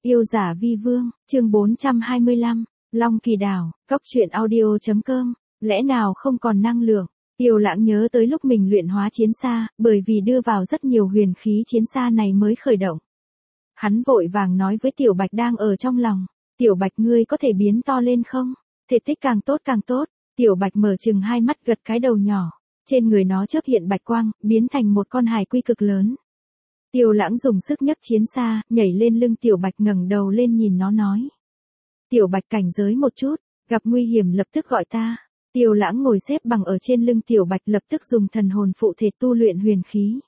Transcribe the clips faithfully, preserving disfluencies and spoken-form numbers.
Yêu giả vi vương, chương bốn trăm hai mươi lăm, Long Kỳ Đảo, cốc truyện audio.com, lẽ nào không còn năng lượng? Tiêu Lãng nhớ tới lúc mình luyện hóa chiến xa, bởi vì đưa vào rất nhiều huyền khí chiến xa này mới khởi động. Hắn vội vàng nói với Tiểu Bạch đang ở trong lòng, Tiểu Bạch ngươi có thể biến to lên không? Thể tích càng tốt càng tốt. Tiểu Bạch mở chừng hai mắt gật cái đầu nhỏ, trên người nó chớp hiện bạch quang, biến thành một con hài quy cực lớn. Tiêu Lãng dùng sức nhấc chiến xa, nhảy lên lưng Tiểu Bạch ngẩng đầu lên nhìn nó nói. Tiểu Bạch cảnh giới một chút, gặp nguy hiểm lập tức gọi ta. Tiêu Lãng ngồi xếp bằng ở trên lưng Tiểu Bạch lập tức dùng thần hồn phụ thể tu luyện huyền khí.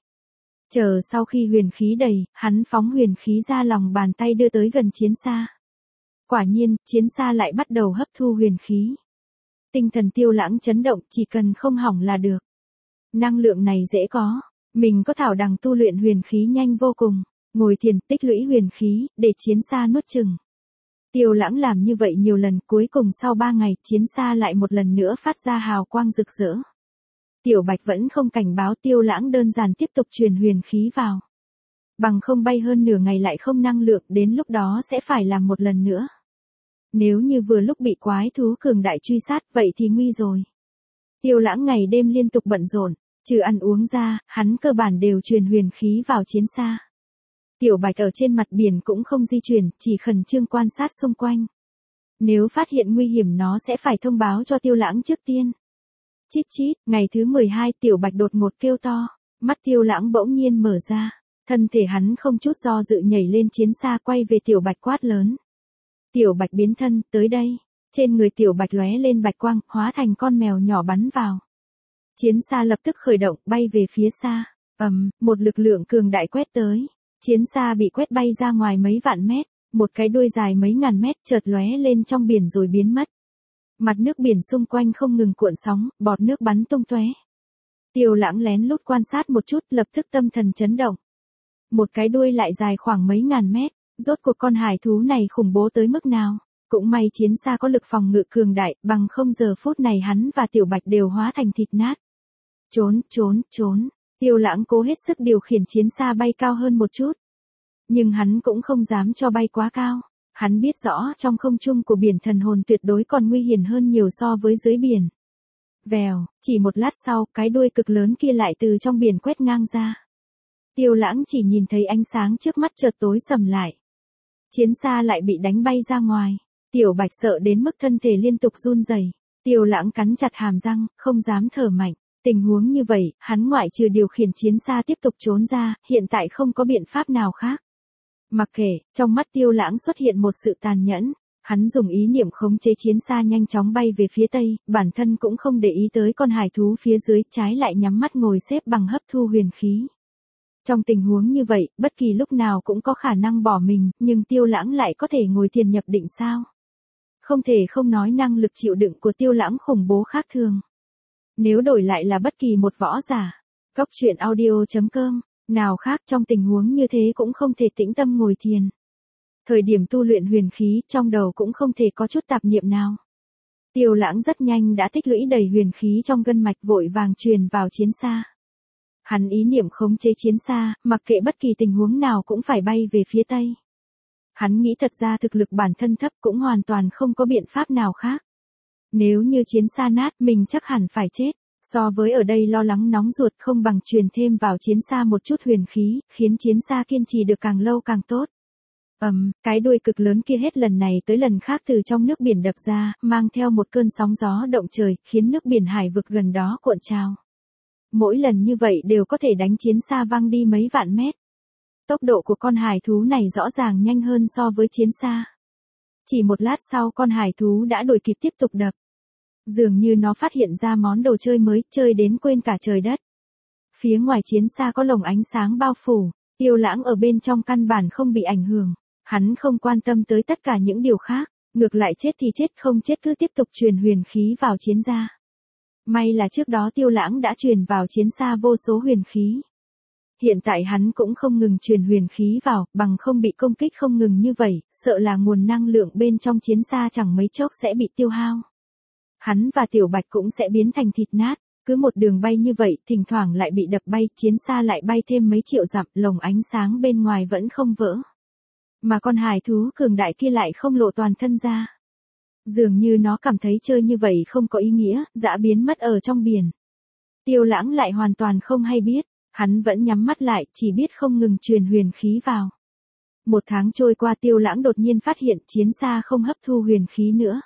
Chờ sau khi huyền khí đầy, hắn phóng huyền khí ra lòng bàn tay đưa tới gần chiến xa. Quả nhiên, chiến xa lại bắt đầu hấp thu huyền khí. Tinh thần Tiêu Lãng chấn động, chỉ cần không hỏng là được. Năng lượng này dễ có, mình có thảo đằng tu luyện huyền khí nhanh vô cùng, ngồi thiền tích lũy huyền khí, để chiến xa nuốt chừng. Tiêu Lãng làm như vậy nhiều lần, cuối cùng sau ba ngày, chiến xa lại một lần nữa phát ra hào quang rực rỡ. Tiểu Bạch vẫn không cảnh báo Tiêu Lãng, đơn giản tiếp tục truyền huyền khí vào. Bằng không bay hơn nửa ngày lại không năng lượng, đến lúc đó sẽ phải làm một lần nữa. Nếu như vừa lúc bị quái thú cường đại truy sát, vậy thì nguy rồi. Tiêu Lãng ngày đêm liên tục bận rộn, trừ ăn uống ra, hắn cơ bản đều truyền huyền khí vào chiến xa. Tiểu Bạch ở trên mặt biển cũng không di chuyển, chỉ khẩn trương quan sát xung quanh. Nếu phát hiện nguy hiểm nó sẽ phải thông báo cho Tiêu Lãng trước tiên. Chít chít, ngày thứ mười hai Tiểu Bạch đột ngột kêu to, mắt Tiêu Lãng bỗng nhiên mở ra, thân thể hắn không chút do dự nhảy lên chiến xa quay về Tiểu Bạch quát lớn. Tiểu Bạch biến thân, tới đây. Trên người Tiểu Bạch lóe lên bạch quang, hóa thành con mèo nhỏ bắn vào. Chiến xa lập tức khởi động, bay về phía xa. Ầm, một lực lượng cường đại quét tới. Chiến xa bị quét bay ra ngoài mấy vạn mét, một cái đuôi dài mấy ngàn mét chợt lóe lên trong biển rồi biến mất. Mặt nước biển xung quanh không ngừng cuộn sóng, bọt nước bắn tung tóe. Tiêu Lãng lén lút quan sát một chút, lập tức tâm thần chấn động. Một cái đuôi lại dài khoảng mấy ngàn mét, rốt cuộc con hải thú này khủng bố tới mức nào? Cũng may chiến xa có lực phòng ngự cường đại, bằng không giờ phút này hắn và Tiểu Bạch đều hóa thành thịt nát. Trốn, trốn, trốn. Tiêu Lãng cố hết sức điều khiển chiến xa bay cao hơn một chút. Nhưng hắn cũng không dám cho bay quá cao. Hắn biết rõ trong không trung của biển thần hồn tuyệt đối còn nguy hiểm hơn nhiều so với dưới biển. Vèo, chỉ một lát sau, cái đuôi cực lớn kia lại từ trong biển quét ngang ra. Tiêu Lãng chỉ nhìn thấy ánh sáng trước mắt chợt tối sầm lại. Chiến xa lại bị đánh bay ra ngoài. Tiểu Bạch sợ đến mức thân thể liên tục run rẩy. Tiêu Lãng cắn chặt hàm răng, không dám thở mạnh. Tình huống như vậy, hắn ngoại trừ điều khiển chiến xa tiếp tục trốn ra, hiện tại không có biện pháp nào khác. Mặc kệ, trong mắt Tiêu Lãng xuất hiện một sự tàn nhẫn. Hắn dùng ý niệm khống chế chiến xa nhanh chóng bay về phía tây, bản thân cũng không để ý tới con hải thú phía dưới, trái lại nhắm mắt ngồi xếp bằng hấp thu huyền khí. Trong tình huống như vậy, bất kỳ lúc nào cũng có khả năng bỏ mình, nhưng Tiêu Lãng lại có thể ngồi thiền nhập định sao? Không thể không nói năng lực chịu đựng của Tiêu Lãng khủng bố khác thường. Nếu đổi lại là bất kỳ một võ giả, cốc truyện audio.com, nào khác trong tình huống như thế cũng không thể tĩnh tâm ngồi thiền. Thời điểm tu luyện huyền khí, trong đầu cũng không thể có chút tạp niệm nào. Tiêu Lãng rất nhanh đã tích lũy đầy huyền khí trong gân mạch, vội vàng truyền vào chiến xa. Hắn ý niệm khống chế chiến xa, mặc kệ bất kỳ tình huống nào cũng phải bay về phía tây. Hắn nghĩ thật ra thực lực bản thân thấp cũng hoàn toàn không có biện pháp nào khác. Nếu như chiến xa nát mình chắc hẳn phải chết, so với ở đây lo lắng nóng ruột không bằng truyền thêm vào chiến xa một chút huyền khí, khiến chiến xa kiên trì được càng lâu càng tốt. Ầm, um, cái đuôi cực lớn kia hết lần này tới lần khác từ trong nước biển đập ra, mang theo một cơn sóng gió động trời, khiến nước biển hải vực gần đó cuộn trào. Mỗi lần như vậy đều có thể đánh chiến xa văng đi mấy vạn mét. Tốc độ của con hải thú này rõ ràng nhanh hơn so với chiến xa. Chỉ một lát sau con hải thú đã đuổi kịp tiếp tục đập. Dường như nó phát hiện ra món đồ chơi mới, chơi đến quên cả trời đất. Phía ngoài chiến xa có lồng ánh sáng bao phủ, Tiêu Lãng ở bên trong căn bản không bị ảnh hưởng. Hắn không quan tâm tới tất cả những điều khác, ngược lại chết thì chết không chết cứ tiếp tục truyền huyền khí vào chiến xa. May là trước đó Tiêu Lãng đã truyền vào chiến xa vô số huyền khí. Hiện tại hắn cũng không ngừng truyền huyền khí vào, bằng không bị công kích không ngừng như vậy, sợ là nguồn năng lượng bên trong chiến xa chẳng mấy chốc sẽ bị tiêu hao. Hắn và Tiểu Bạch cũng sẽ biến thành thịt nát, cứ một đường bay như vậy, thỉnh thoảng lại bị đập bay, chiến xa lại bay thêm mấy triệu dặm, lồng ánh sáng bên ngoài vẫn không vỡ. Mà con hải thú cường đại kia lại không lộ toàn thân ra. Dường như nó cảm thấy chơi như vậy không có ý nghĩa, dã biến mất ở trong biển. Tiêu Lãng lại hoàn toàn không hay biết, hắn vẫn nhắm mắt lại, chỉ biết không ngừng truyền huyền khí vào. Một tháng trôi qua, Tiêu Lãng đột nhiên phát hiện chiến xa không hấp thu huyền khí nữa.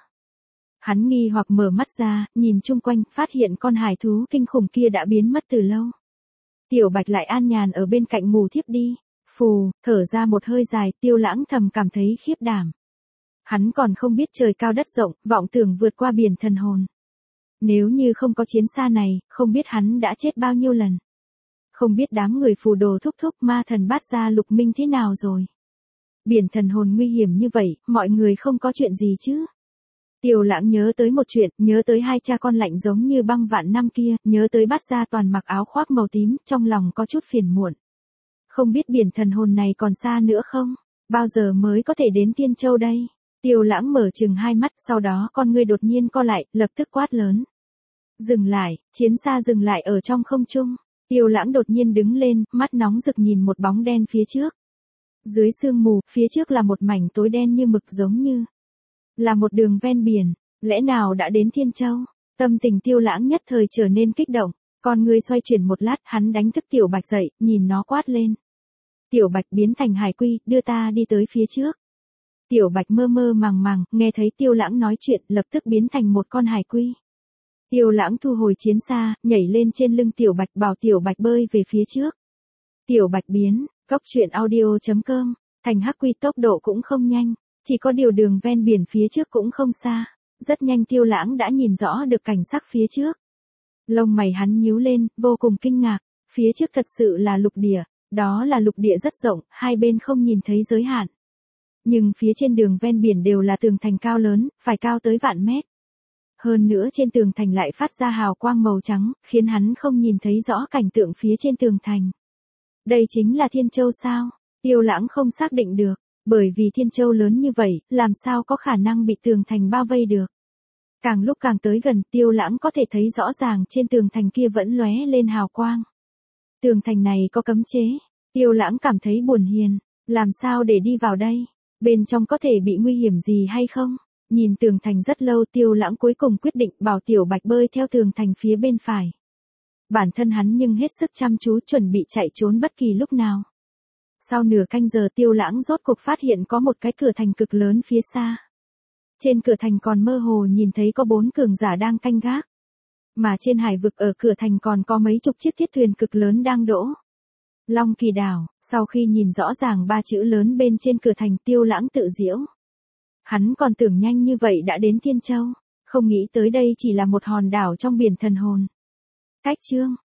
Hắn nghi hoặc mở mắt ra, nhìn chung quanh, phát hiện con hải thú kinh khủng kia đã biến mất từ lâu. Tiểu Bạch lại an nhàn ở bên cạnh ngủ thiếp đi. Phù, thở ra một hơi dài, Tiêu Lãng thầm cảm thấy khiếp đảm. Hắn còn không biết trời cao đất rộng, vọng tưởng vượt qua biển thần hồn. Nếu như không có chiến xa này, không biết hắn đã chết bao nhiêu lần. Không biết đám người phù đồ thúc thúc ma thần bát gia lục minh thế nào rồi. Biển thần hồn nguy hiểm như vậy, mọi người không có chuyện gì chứ. Tiêu Lãng nhớ tới một chuyện, nhớ tới hai cha con lạnh giống như băng vạn năm kia, nhớ tới bát gia toàn mặc áo khoác màu tím, trong lòng có chút phiền muộn. Không biết biển thần hồn này còn xa nữa không? Bao giờ mới có thể đến Tiên Châu đây? Tiêu Lãng mở chừng hai mắt, sau đó con ngươi đột nhiên co lại, lập tức quát lớn. Dừng lại, chiến xa dừng lại ở trong không trung. Tiêu Lãng đột nhiên đứng lên, mắt nóng rực nhìn một bóng đen phía trước. Dưới sương mù, phía trước là một mảnh tối đen như mực giống như là một đường ven biển, lẽ nào đã đến Thiên Châu? Tâm tình Tiêu Lãng nhất thời trở nên kích động, con ngươi xoay chuyển một lát, hắn đánh thức Tiểu Bạch dậy, nhìn nó quát lên. Tiểu Bạch biến thành hải quy, đưa ta đi tới phía trước. Tiểu Bạch mơ mơ màng màng, nghe thấy Tiêu Lãng nói chuyện, lập tức biến thành một con hải quy. Tiêu Lãng thu hồi chiến xa, nhảy lên trên lưng Tiểu Bạch, bảo Tiểu Bạch bơi về phía trước. Tiểu Bạch biến, cốc truyện audio chấm com, thành hắc quy tốc độ cũng không nhanh, chỉ có điều đường ven biển phía trước cũng không xa. Rất nhanh Tiêu Lãng đã nhìn rõ được cảnh sắc phía trước. Lông mày hắn nhíu lên, vô cùng kinh ngạc, phía trước thật sự là lục địa, đó là lục địa rất rộng, hai bên không nhìn thấy giới hạn. Nhưng phía trên đường ven biển đều là tường thành cao lớn, phải cao tới vạn mét. Hơn nữa trên tường thành lại phát ra hào quang màu trắng, khiến hắn không nhìn thấy rõ cảnh tượng phía trên tường thành. Đây chính là Thiên Châu sao? Tiêu Lãng không xác định được, bởi vì Thiên Châu lớn như vậy, làm sao có khả năng bị tường thành bao vây được. Càng lúc càng tới gần, Tiêu Lãng có thể thấy rõ ràng trên tường thành kia vẫn lóe lên hào quang. Tường thành này có cấm chế, Tiêu Lãng cảm thấy buồn hiền, làm sao để đi vào đây? Bên trong có thể bị nguy hiểm gì hay không? Nhìn tường thành rất lâu, Tiêu Lãng cuối cùng quyết định bảo Tiểu Bạch bơi theo tường thành phía bên phải. Bản thân hắn nhưng hết sức chăm chú chuẩn bị chạy trốn bất kỳ lúc nào. Sau nửa canh giờ Tiêu Lãng rốt cuộc phát hiện có một cái cửa thành cực lớn phía xa. Trên cửa thành còn mơ hồ nhìn thấy có bốn cường giả đang canh gác. Mà trên hải vực ở cửa thành còn có mấy chục chiếc thiết thuyền cực lớn đang đỗ. Long Kỳ đảo, sau khi nhìn rõ ràng ba chữ lớn bên trên cửa thành, Tiêu Lãng tự giễu. Hắn còn tưởng nhanh như vậy đã đến Thiên Châu, không nghĩ tới đây chỉ là một hòn đảo trong biển thần hồn. Cách chương